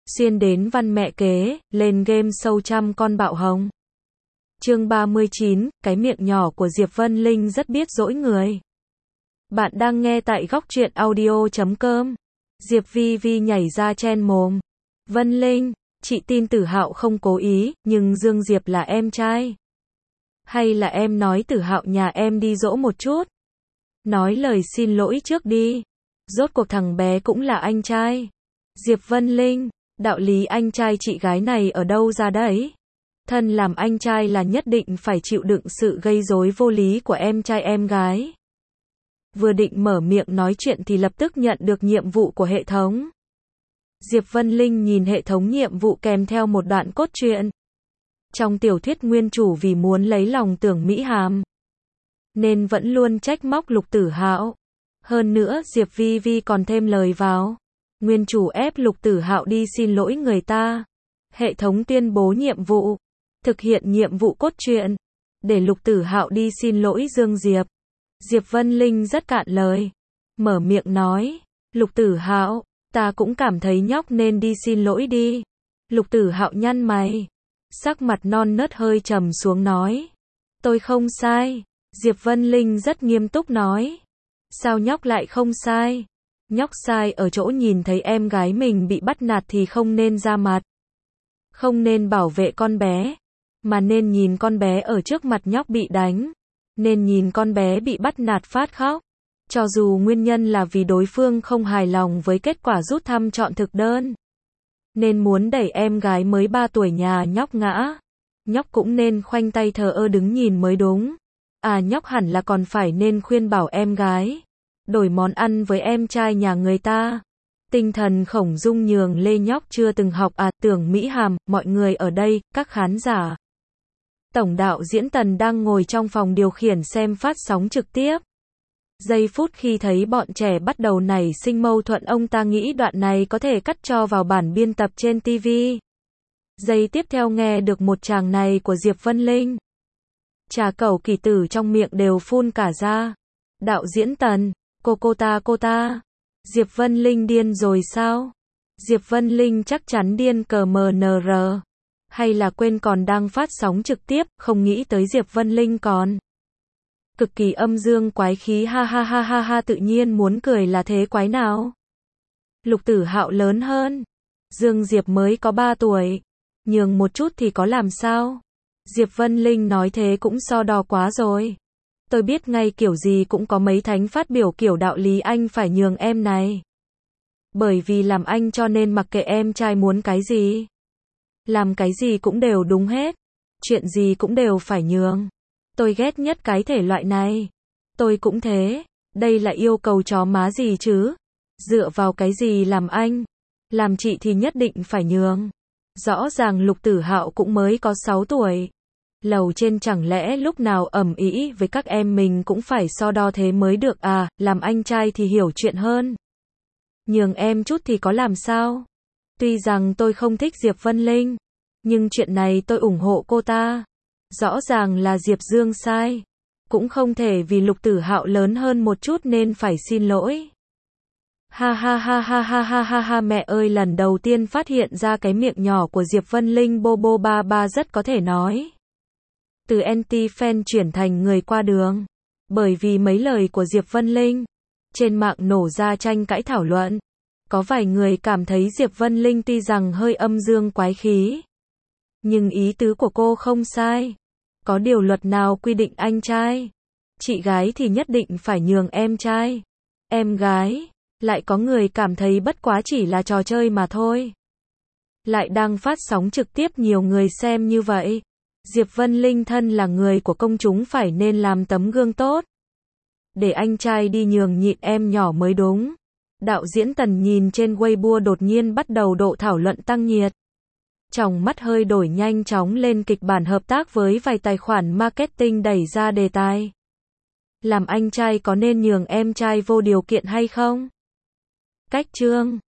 xuyên đến văn mẹ kế, lên game show trăm con bạo hồng. Chương 39, cái miệng nhỏ của Diệp Vân Linh rất biết dỗi người. Bạn đang nghe tại góc truyện audio.com. Diệp Vi Vi nhảy ra chen mồm. Vân Linh, chị tin Tử Hạo không cố ý, nhưng Dương Diệp là em trai. Hay là em nói Tử Hạo nhà em đi dỗ một chút? Nói lời xin lỗi trước đi. Rốt cuộc thằng bé cũng là anh trai. Diệp Vân Linh, đạo lý anh trai chị gái này ở đâu ra đấy? Thân làm anh trai là nhất định phải chịu đựng sự gây rối vô lý của em trai em gái. Vừa định mở miệng nói chuyện thì lập tức nhận được nhiệm vụ của hệ thống. Diệp Vân Linh nhìn hệ thống nhiệm vụ kèm theo một đoạn cốt truyện. Trong tiểu thuyết nguyên chủ vì muốn lấy lòng Tưởng Mỹ Hàm, nên vẫn luôn trách móc Lục Tử Hạo. Hơn nữa Diệp Vi Vi còn thêm lời vào. Nguyên chủ ép Lục Tử Hạo đi xin lỗi người ta. Hệ thống tuyên bố nhiệm vụ. Thực hiện nhiệm vụ cốt truyện. Để Lục Tử Hạo đi xin lỗi Dương Diệp. Diệp Vân Linh rất cạn lời. Mở miệng nói. Lục Tử Hạo, ta cũng cảm thấy nhóc nên đi xin lỗi đi. Lục Tử Hạo nhăn mày. Sắc mặt non nớt hơi trầm xuống nói. Tôi không sai. Diệp Vân Linh rất nghiêm túc nói. Sao nhóc lại không sai? Nhóc sai ở chỗ nhìn thấy em gái mình bị bắt nạt thì không nên ra mặt. Không nên bảo vệ con bé. Mà nên nhìn con bé ở trước mặt nhóc bị đánh. Nên nhìn con bé bị bắt nạt phát khóc. Cho dù nguyên nhân là vì đối phương không hài lòng với kết quả rút thăm chọn thực đơn. Nên muốn đẩy em gái mới 3 tuổi nhà nhóc ngã. Nhóc cũng nên khoanh tay thờ ơ đứng nhìn mới đúng. À nhóc hẳn là còn phải nên khuyên bảo em gái. Đổi món ăn với em trai nhà người ta. Tinh thần Khổng Dung nhường lê nhóc chưa từng học à. Tưởng Mỹ Hàm, mọi người ở đây, các khán giả. Tổng đạo diễn Tần đang ngồi trong phòng điều khiển xem phát sóng trực tiếp. Giây phút khi thấy bọn trẻ bắt đầu nảy sinh mâu thuẫn, ông ta nghĩ đoạn này có thể cắt cho vào bản biên tập trên TV. Giây tiếp theo nghe được một tràng này của Diệp Vân Linh. Trà cẩu kỳ tử trong miệng đều phun cả ra. Đạo diễn Tần, cô ta. Diệp Vân Linh điên rồi sao? Diệp Vân Linh chắc chắn điên cờ MNR. Hay là quên còn đang phát sóng trực tiếp, không nghĩ tới Diệp Vân Linh còn. Cực kỳ âm dương quái khí ha, tự nhiên muốn cười là thế quái nào? Lục Tử Hạo lớn hơn. Dương Diệp mới có 3 tuổi. Nhường một chút thì có làm sao? Diệp Vân Linh nói thế cũng so đo quá rồi. Tôi biết ngay kiểu gì cũng có mấy thánh phát biểu kiểu đạo lý anh phải nhường em này. Bởi vì làm anh cho nên mặc kệ em trai muốn cái gì. Làm cái gì cũng đều đúng hết. Chuyện gì cũng đều phải nhường. Tôi ghét nhất cái thể loại này. Tôi cũng thế. Đây là yêu cầu chó má gì chứ? Dựa vào cái gì làm anh? Làm chị thì nhất định phải nhường. Rõ ràng Lục Tử Hạo cũng mới có 6 tuổi. Lầu trên chẳng lẽ lúc nào ầm ĩ với các em mình cũng phải so đo thế mới được à? Làm anh trai thì hiểu chuyện hơn. Nhường em chút thì có làm sao? Tuy rằng tôi không thích Diệp Vân Linh, nhưng chuyện này tôi ủng hộ cô ta. Rõ ràng là Diệp Dương sai. Cũng không thể vì Lục Tử Hạo lớn hơn một chút nên phải xin lỗi. Ha, mẹ ơi, lần đầu tiên phát hiện ra cái miệng nhỏ của Diệp Vân Linh Bobo ba rất có thể nói. Từ anti-fan chuyển thành người qua đường. Bởi vì mấy lời của Diệp Vân Linh. Trên mạng nổ ra tranh cãi thảo luận. Có vài người cảm thấy Diệp Vân Linh tuy rằng hơi âm dương quái khí. Nhưng ý tứ của cô không sai. Có điều luật nào quy định anh trai, chị gái thì nhất định phải nhường em trai, em gái. Lại có người cảm thấy bất quá chỉ là trò chơi mà thôi. Lại đang phát sóng trực tiếp nhiều người xem như vậy. Diệp Vân Linh thân là người của công chúng phải nên làm tấm gương tốt. Để anh trai đi nhường nhịn em nhỏ mới đúng. Đạo diễn Tần nhìn trên Weibo đột nhiên bắt đầu độ thảo luận tăng nhiệt. Tròng mắt hơi đổi nhanh chóng lên kịch bản hợp tác với vài tài khoản marketing đẩy ra đề tài. Làm anh trai có nên nhường em trai vô điều kiện hay không? Cách chương